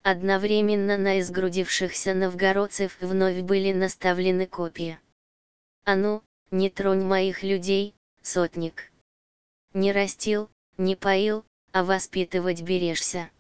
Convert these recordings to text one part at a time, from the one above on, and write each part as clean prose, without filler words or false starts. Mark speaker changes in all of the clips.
Speaker 1: Одновременно на изгрудившихся новгородцев вновь были наставлены копья. «А ну, не тронь моих людей, сотник! Не растил, не поил, а воспитывать берешься!»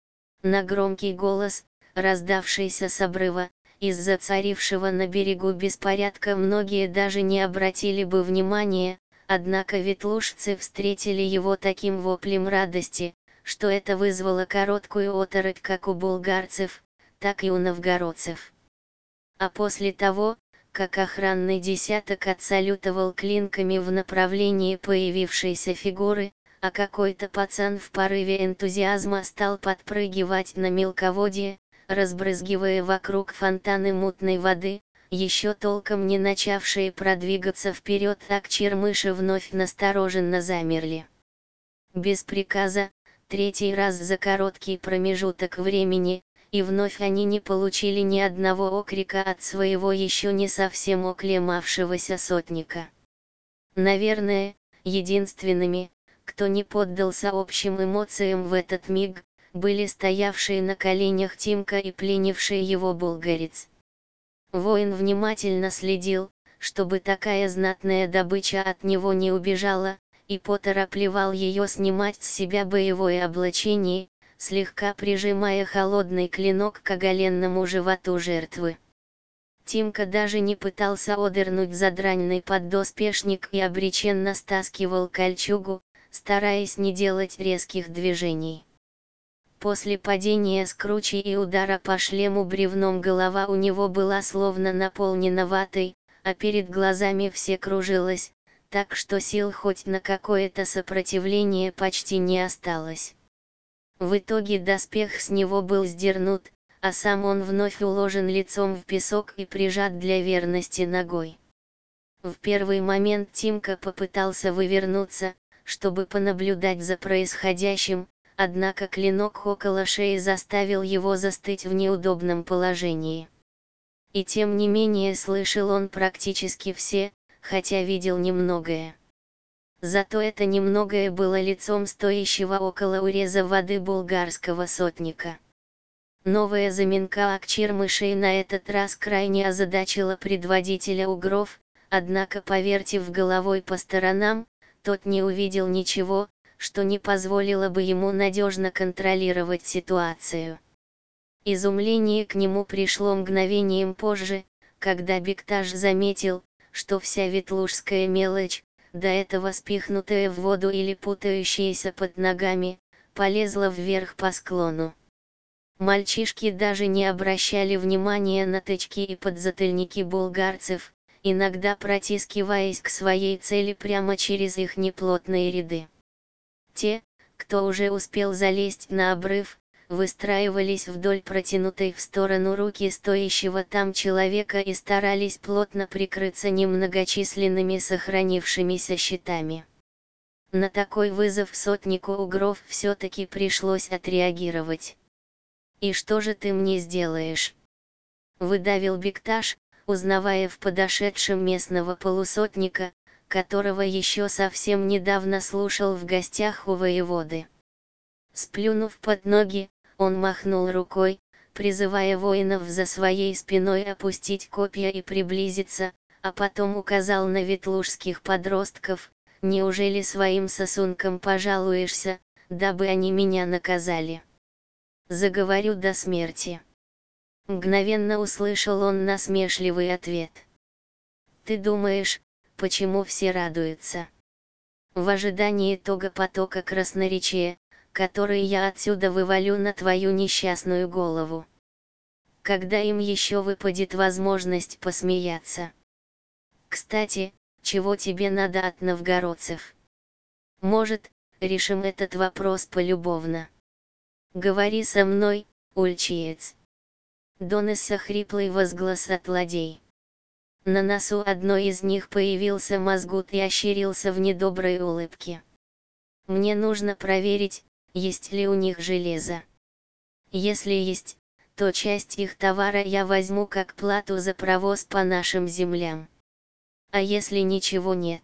Speaker 1: На громкий голос, раздавшийся с обрыва, из-за царившего на берегу беспорядка многие даже не обратили бы внимания, однако ветлужцы встретили его таким воплем радости, что это вызвало короткую оторопь как у булгарцев, так и у новгородцев. А после того, как охранный десяток отсалютовал клинками в направлении появившейся фигуры, а какой-то пацан в порыве энтузиазма стал подпрыгивать на мелководье, разбрызгивая вокруг фонтаны мутной воды, еще толком не начавшие продвигаться вперед акчермыши вновь настороженно замерли. Без приказа, третий раз за короткий промежуток времени, и вновь они не получили ни одного окрика от своего еще не совсем оклемавшегося сотника. Наверное, единственными, кто не поддался общим эмоциям в этот миг, были стоявшие на коленях Тимка и пленивший его булгарец. Воин внимательно следил, чтобы такая знатная добыча от него не убежала, и поторопливал ее снимать с себя боевое облачение, слегка прижимая холодный клинок к оголенному животу жертвы. Тимка даже не пытался одернуть задранный поддоспешник и обреченно стаскивал кольчугу, стараясь не делать резких движений. После падения с кручи и удара по шлему бревном голова у него была словно наполнена ватой, а перед глазами все кружилось, так что сил хоть на какое-то сопротивление почти не осталось. В итоге доспех с него был сдернут, а сам он вновь уложен лицом в песок и прижат для верности ногой. В первый момент Тимка попытался вывернуться, чтобы понаблюдать за происходящим, однако клинок около шеи заставил его застыть в неудобном положении. И тем не менее слышал он практически все, хотя видел немногое. Зато это немногое было лицом стоящего около уреза воды булгарского сотника. Новая заминка акчермышей на этот раз крайне озадачила предводителя угров, однако, повертев головой по сторонам, тот не увидел ничего, что не позволило бы ему надежно контролировать ситуацию. Изумление к нему пришло мгновением позже, когда Бекташ заметил, что вся ветлужская мелочь, до этого спихнутая в воду или путающаяся под ногами, полезла вверх по склону. Мальчишки даже не обращали внимания на тычки и подзатыльники булгарцев, иногда протискиваясь к своей цели прямо через их неплотные ряды. Те, кто уже успел залезть на обрыв, выстраивались вдоль протянутой в сторону руки стоящего там человека и старались плотно прикрыться немногочисленными сохранившимися щитами. На такой вызов сотнику угров все-таки пришлось отреагировать. «И что же ты мне сделаешь?» — выдавил Бекташ, узнавая в подошедшем местного полусотника, которого еще совсем недавно слушал в гостях у воеводы. Сплюнув под ноги, он махнул рукой, призывая воинов за своей спиной опустить копья и приблизиться, а потом указал на ветлужских подростков: «Неужели своим сосункам пожалуешься, дабы они меня наказали? Заговорю до смерти». Мгновенно услышал он насмешливый ответ. «Ты думаешь, почему все радуются?» «В ожидании того потока красноречия, который я отсюда вывалю на твою несчастную голову. Когда им еще выпадет возможность посмеяться? Кстати, чего тебе надо от новгородцев? Может, решим этот вопрос полюбовно? Говори со мной, ульчиец». Донесся хриплый возглас от ладей. На носу одной из них появился мозгут и ощерился в недоброй улыбке. «Мне нужно проверить, есть ли у них железо. Если есть, то часть их товара я возьму как плату за провоз по нашим землям. А если ничего нет,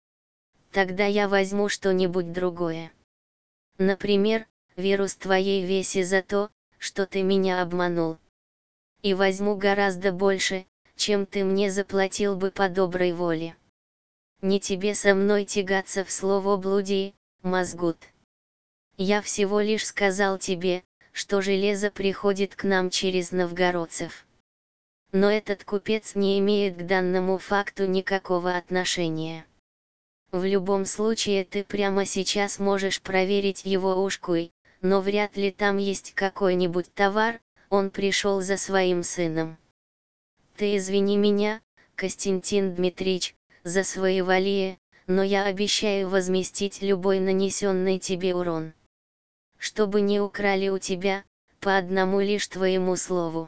Speaker 1: тогда я возьму что-нибудь другое. Например, вирус твоей веси за то, что ты меня обманул. И возьму гораздо больше, чем ты мне заплатил бы по доброй воле. Не тебе со мной тягаться в словоблудии, Мазгут. Я всего лишь сказал тебе, что железо приходит к нам через новгородцев. Но этот купец не имеет к данному факту никакого отношения. В любом случае ты прямо сейчас можешь проверить его ушкой, но вряд ли там есть какой-нибудь товар, он пришел за своим сыном. Ты извини меня, Костянтин Дмитрич, за своеволие, но я обещаю возместить любой нанесенный тебе урон. Чтобы не украли у тебя, по одному лишь твоему слову.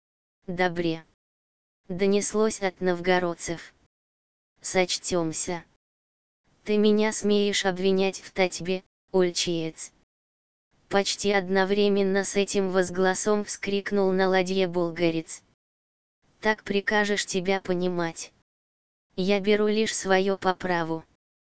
Speaker 1: Добре. Донеслось от новгородцев. Сочтемся. Ты меня смеешь обвинять в татьбе, ульчиец. Почти одновременно с этим возгласом вскрикнул на ладье булгарец. Так прикажешь тебя понимать. Я беру лишь свое по праву.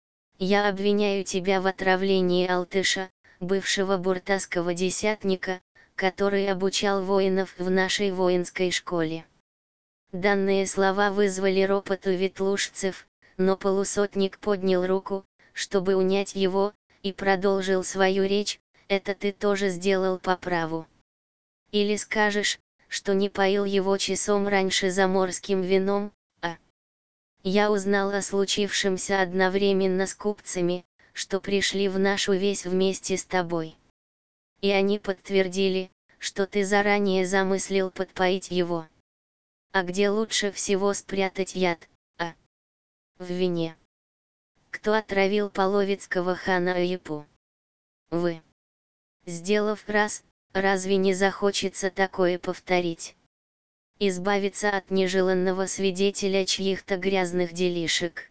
Speaker 1: Я обвиняю тебя в отравлении Алтыша, бывшего буртасского десятника, который обучал воинов в нашей воинской школе. Данные слова вызвали ропот у ветлужцев, но полусотник поднял руку, чтобы унять его, и продолжил свою речь: это ты тоже сделал по праву. Или скажешь, что не поил его часом раньше заморским вином, а? Я узнал о случившемся одновременно с купцами, что пришли в нашу весь вместе с тобой. И они подтвердили, что ты заранее замыслил подпоить его. А где лучше всего спрятать яд, а? В вине. Кто отравил половецкого хана Аяпу? Вы. Сделав раз, разве не захочется такое повторить? Избавиться от нежеланного свидетеля чьих-то грязных делишек.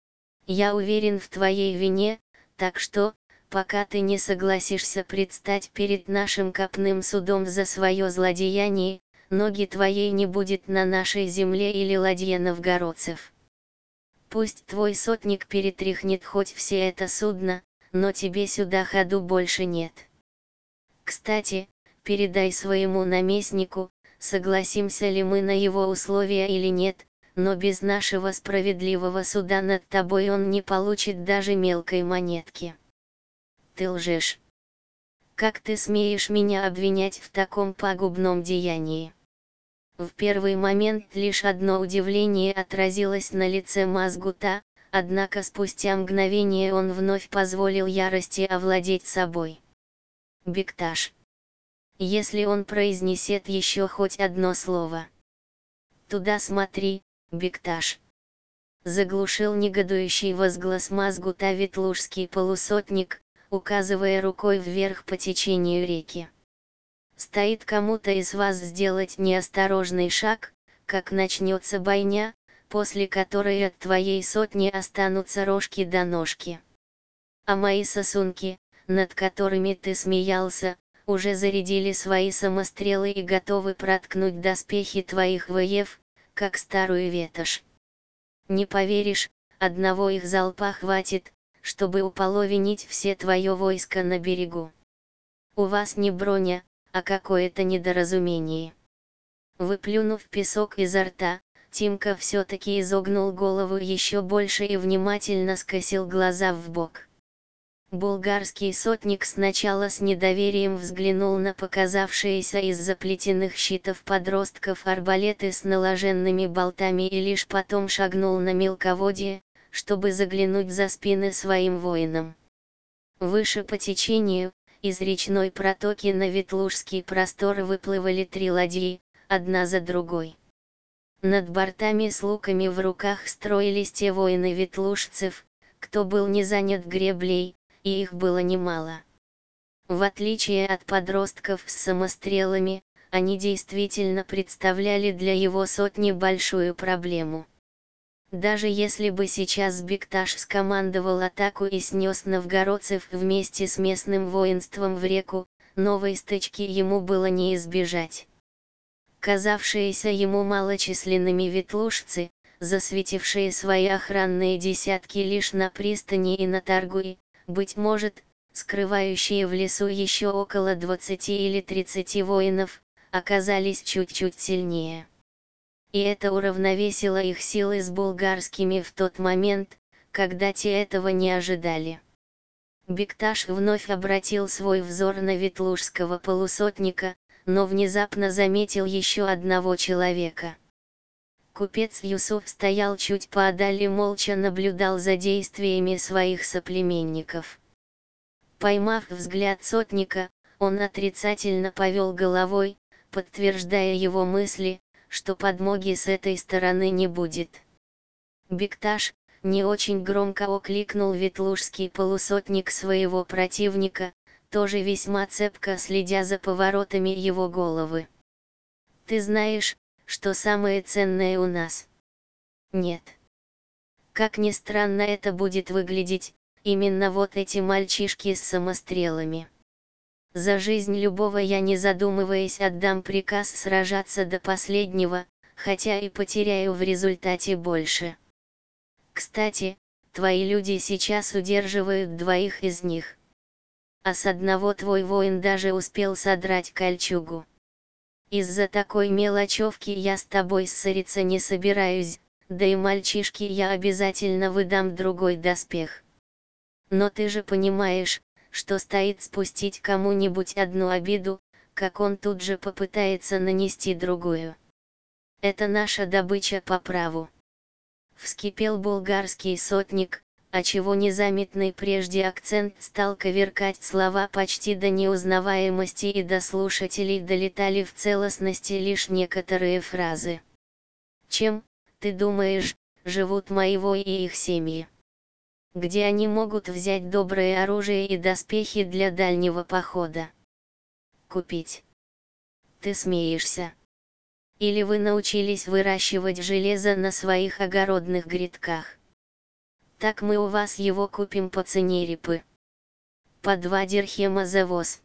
Speaker 1: Я уверен в твоей вине, так что, пока ты не согласишься предстать перед нашим копным судом за свое злодеяние, ноги твоей не будет на нашей земле или ладье новгородцев. Пусть твой сотник перетряхнет хоть все это судно, но тебе сюда ходу больше нет. Кстати, передай своему наместнику, согласимся ли мы на его условия или нет, но без нашего справедливого суда над тобой он не получит даже мелкой монетки. Ты лжешь. Как ты смеешь меня обвинять в таком пагубном деянии? В первый момент лишь одно удивление отразилось на лице Мазгута, однако спустя мгновение он вновь позволил ярости овладеть собой. Бекташ. Если он произнесет еще хоть одно слово. Туда смотри, Бекташ. Заглушил негодующий возглас Мазгута ветлужский полусотник, указывая рукой вверх по течению реки. Стоит кому-то из вас сделать неосторожный шаг, как начнется бойня, после которой от твоей сотни останутся рожки до ножки. А мои сосунки, над которыми ты смеялся, уже зарядили свои самострелы и готовы проткнуть доспехи твоих воев, как старую ветошь. Не поверишь, одного их залпа хватит, чтобы уполовинить все твое войско на берегу. У вас не броня, а какое-то недоразумение. Выплюнув песок изо рта, Тимка все-таки изогнул голову еще больше и внимательно скосил глаза вбок. Булгарский сотник сначала с недоверием взглянул на показавшиеся из заплетенных щитов подростков арбалеты с наложенными болтами и лишь потом шагнул на мелководье, чтобы заглянуть за спины своим воинам. Выше по течению, из речной протоки на Ветлужский простор выплывали 3 ладьи, одна за другой. Над бортами с луками в руках строились те воины ветлужцев, кто был не занят греблей, и их было немало. В отличие от подростков с самострелами, они действительно представляли для его сотни большую проблему. Даже если бы сейчас Бекташ скомандовал атаку и снес новгородцев вместе с местным воинством в реку, новой стычки ему было не избежать. Казавшиеся ему малочисленными ветлужцы, засветившие свои охранные десятки лишь на пристани и на торгу и, быть может, скрывающие в лесу еще около 20 или 30 воинов, оказались чуть-чуть сильнее. И это уравновесило их силы с булгарскими в тот момент, когда те этого не ожидали. Бекташ вновь обратил свой взор на ветлужского полусотника, но внезапно заметил еще одного человека. Купец Юсуф стоял чуть поодаль и молча наблюдал за действиями своих соплеменников. Поймав взгляд сотника, он отрицательно повел головой, подтверждая его мысли, что подмоги с этой стороны не будет. Бекташ не очень громко окликнул ветлужский полусотник своего противника, тоже весьма цепко следя за поворотами его головы. «Ты знаешь, что самое ценное у нас?» «Нет. Как ни странно это будет выглядеть, именно вот эти мальчишки с самострелами. За жизнь любого я, не задумываясь, отдам приказ сражаться до последнего, хотя и потеряю в результате больше. Кстати, твои люди сейчас удерживают двоих из них. А с одного твой воин даже успел содрать кольчугу. Из-за такой мелочевки я с тобой ссориться не собираюсь, да и мальчишке я обязательно выдам другой доспех. Но ты же понимаешь, что стоит спустить кому-нибудь одну обиду, как он тут же попытается нанести другую. Это наша добыча по праву». Вскипел булгарский сотник, отчего незаметный прежде акцент стал коверкать слова почти до неузнаваемости, и до слушателей долетали в целостности лишь некоторые фразы. «Чем, ты думаешь, живут мои вои и их семьи? Где они могут взять доброе оружие и доспехи для дальнего похода? Купить? Ты смеешься? Или вы научились выращивать железо на своих огородных грядках? Так мы у вас его купим по цене репы. По 2 дирхема за воз».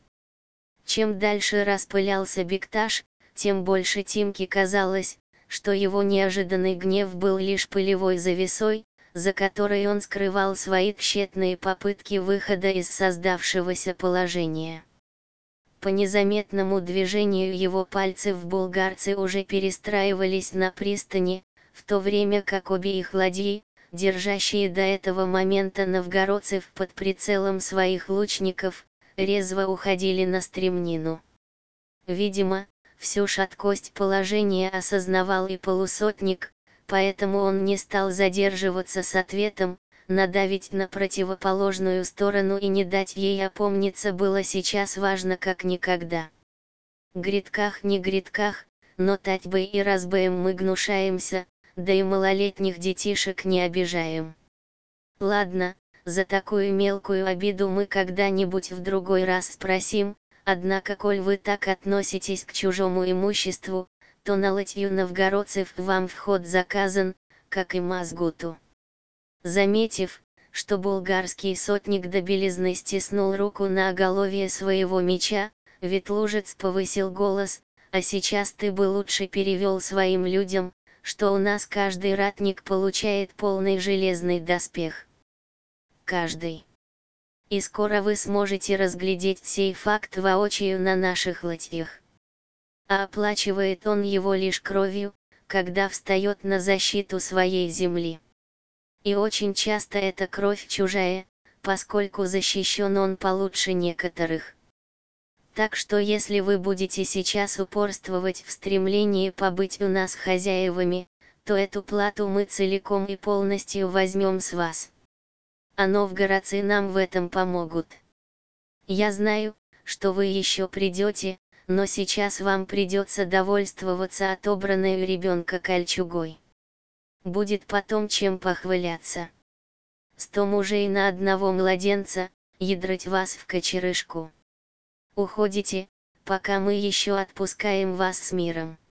Speaker 1: Чем дальше распылялся Бекташ, тем больше Тимке казалось, что его неожиданный гнев был лишь пылевой завесой, за которой он скрывал свои тщетные попытки выхода из создавшегося положения. По незаметному движению его пальцев булгарцы уже перестраивались на пристани, в то время как обе их ладьи, держащие до этого момента новгородцев под прицелом своих лучников, резво уходили на стремнину. Видимо, всю шаткость положения осознавал и полусотник, поэтому он не стал задерживаться с ответом. Надавить на противоположную сторону и не дать ей опомниться было сейчас важно как никогда. Грядках не грядках, но татьбой и разбоем мы гнушаемся, да и малолетних детишек не обижаем. Ладно, за такую мелкую обиду мы когда-нибудь в другой раз спросим, однако коль вы так относитесь к чужому имуществу, то на латью новгородцев вам вход заказан, как и Мазгуту. Заметив, что булгарский сотник до белизны стиснул руку на оголовье своего меча, ветлужец повысил голос: «А сейчас ты бы лучше перевел своим людям, что у нас каждый ратник получает полный железный доспех. Каждый. И скоро вы сможете разглядеть сей факт воочию на наших латьях. А оплачивает он его лишь кровью, когда встает на защиту своей земли. И очень часто эта кровь чужая, поскольку защищен он получше некоторых. Так что если вы будете сейчас упорствовать в стремлении побыть у нас хозяевами, то эту плату мы целиком и полностью возьмем с вас. А новгородцы нам в этом помогут. Я знаю, что вы еще придете, но сейчас вам придется довольствоваться отобранной у ребенка кольчугой. Будет потом чем похваляться. 100 мужей на одного младенца, ядрать вас в кочерышку. Уходите, пока мы еще отпускаем вас с миром».